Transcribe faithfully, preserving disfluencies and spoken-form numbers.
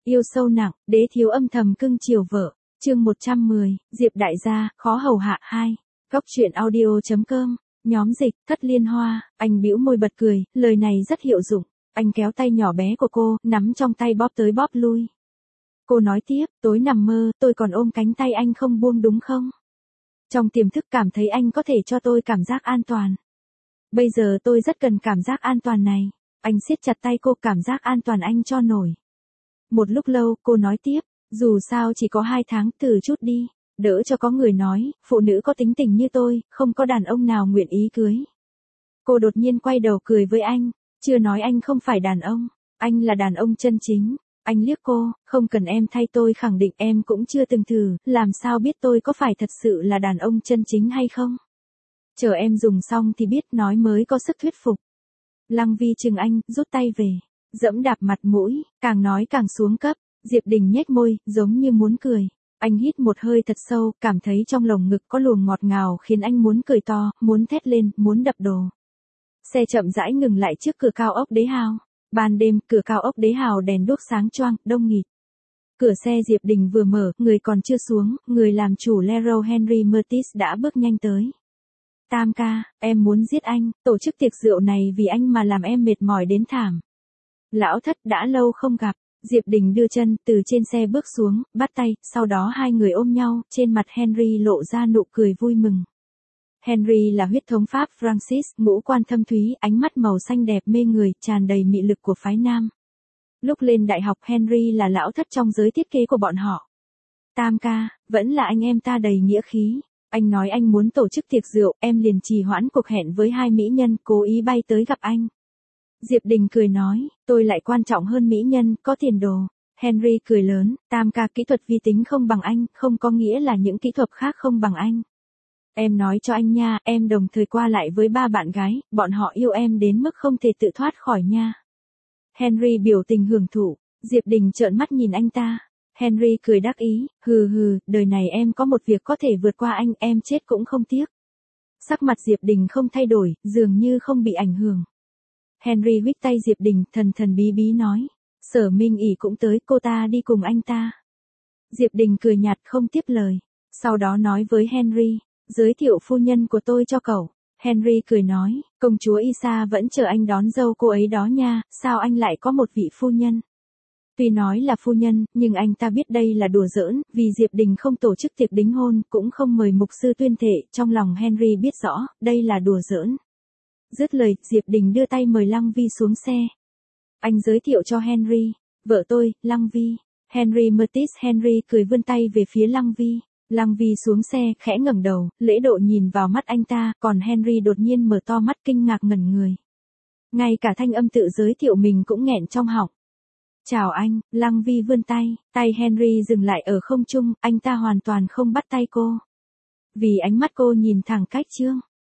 Yêu sâu nặng, đế thiếu âm thầm cưng chiều vợ. Chương một trăm mười, Diệp đại gia, khó hầu hạ hai. Góc truyện audio chấm com, nhóm dịch, Thất Liên Hoa. Anh bĩu môi bật cười, lời này rất hiệu dụng. Anh kéo tay nhỏ bé của cô, nắm trong tay bóp tới bóp lui. Cô nói tiếp, tối nằm mơ, tôi còn ôm cánh tay anh không buông đúng không? Trong tiềm thức cảm thấy anh có thể cho tôi cảm giác an toàn. Bây giờ tôi rất cần cảm giác an toàn này. Anh siết chặt tay cô, cảm giác an toàn anh cho nổi. Một lúc lâu, cô nói tiếp, dù sao chỉ có hai tháng, từ chút đi. Đỡ cho có người nói, phụ nữ có tính tình như tôi, không có đàn ông nào nguyện ý cưới. Cô đột nhiên quay đầu cười với anh, chưa nói anh không phải đàn ông, anh là đàn ông chân chính. Anh liếc cô, không cần em thay tôi khẳng định, em cũng chưa từng thử, làm sao biết tôi có phải thật sự là đàn ông chân chính hay không? Chờ em dùng xong thì biết, nói mới có sức thuyết phục. Lăng Vi chừng anh, rút tay về, dẫm đạp mặt mũi, càng nói càng xuống cấp. Diệp Đình nhếch môi, giống như muốn cười. Anh hít một hơi thật sâu, cảm thấy trong lồng ngực có luồng ngọt ngào khiến anh muốn cười to, muốn thét lên, muốn đập đồ. Xe chậm rãi ngừng lại trước cửa cao ốc Đế Hào. Ban đêm, cửa cao ốc Đế Hào đèn đuốc sáng choang, đông nghịt. Cửa xe Diệp Đình vừa mở, người còn chưa xuống, người làm chủ Leroy Henry Mertis đã bước nhanh tới. Tam ca, em muốn giết anh, tổ chức tiệc rượu này vì anh mà làm em mệt mỏi đến thảm. Lão Thất, đã lâu không gặp. Diệp Đình đưa chân từ trên xe bước xuống, bắt tay, sau đó hai người ôm nhau, trên mặt Henry lộ ra nụ cười vui mừng. Henry là huyết thống Pháp Francis, ngũ quan thâm thúy, ánh mắt màu xanh đẹp mê người, tràn đầy mị lực của phái nam. Lúc lên đại học Henry là lão thất trong giới thiết kế của bọn họ. Tam ca, vẫn là anh em ta đầy nghĩa khí. Anh nói anh muốn tổ chức tiệc rượu, em liền trì hoãn cuộc hẹn với hai mỹ nhân, cố ý bay tới gặp anh. Diệp Đình cười nói, tôi lại quan trọng hơn mỹ nhân, có tiền đồ. Henry cười lớn, tam ca, kỹ thuật vi tính không bằng anh, không có nghĩa là những kỹ thuật khác không bằng anh. Em nói cho anh nha, em đồng thời qua lại với ba bạn gái, bọn họ yêu em đến mức không thể tự thoát khỏi nha. Henry biểu tình hưởng thụ. Diệp Đình trợn mắt nhìn anh ta. Henry cười đắc ý, hừ hừ, đời này em có một việc có thể vượt qua anh, em chết cũng không tiếc. Sắc mặt Diệp Đình không thay đổi, dường như không bị ảnh hưởng. Henry huých tay Diệp Đình, thần thần bí bí nói, Sở Minh ỉ cũng tới, cô ta đi cùng anh ta. Diệp Đình cười nhạt không tiếp lời. Sau đó nói với Henry, giới thiệu phu nhân của tôi cho cậu. Henry cười nói, công chúa Isa vẫn chờ anh đón dâu cô ấy đó nha, sao anh lại có một vị phu nhân? Tuy nói là phu nhân, nhưng anh ta biết đây là đùa giỡn, vì Diệp Đình không tổ chức tiệc đính hôn, cũng không mời mục sư tuyên thệ, trong lòng Henry biết rõ, đây là đùa giỡn. Dứt lời, Diệp Đình đưa tay mời Lăng Vi xuống xe. Anh giới thiệu cho Henry, vợ tôi, Lăng Vi. Henry Mertis. Henry cười vươn tay về phía Lăng Vi. Lăng Vi xuống xe, khẽ ngẩng đầu, lễ độ nhìn vào mắt anh ta, còn Henry đột nhiên mở to mắt kinh ngạc ngẩn người. Ngay cả thanh âm tự giới thiệu mình cũng nghẹn trong họng. Chào anh, Lăng Vi vươn tay, tay Henry dừng lại ở không trung, anh ta hoàn toàn không bắt tay cô. Vì ánh mắt cô nhìn thẳng cách chương.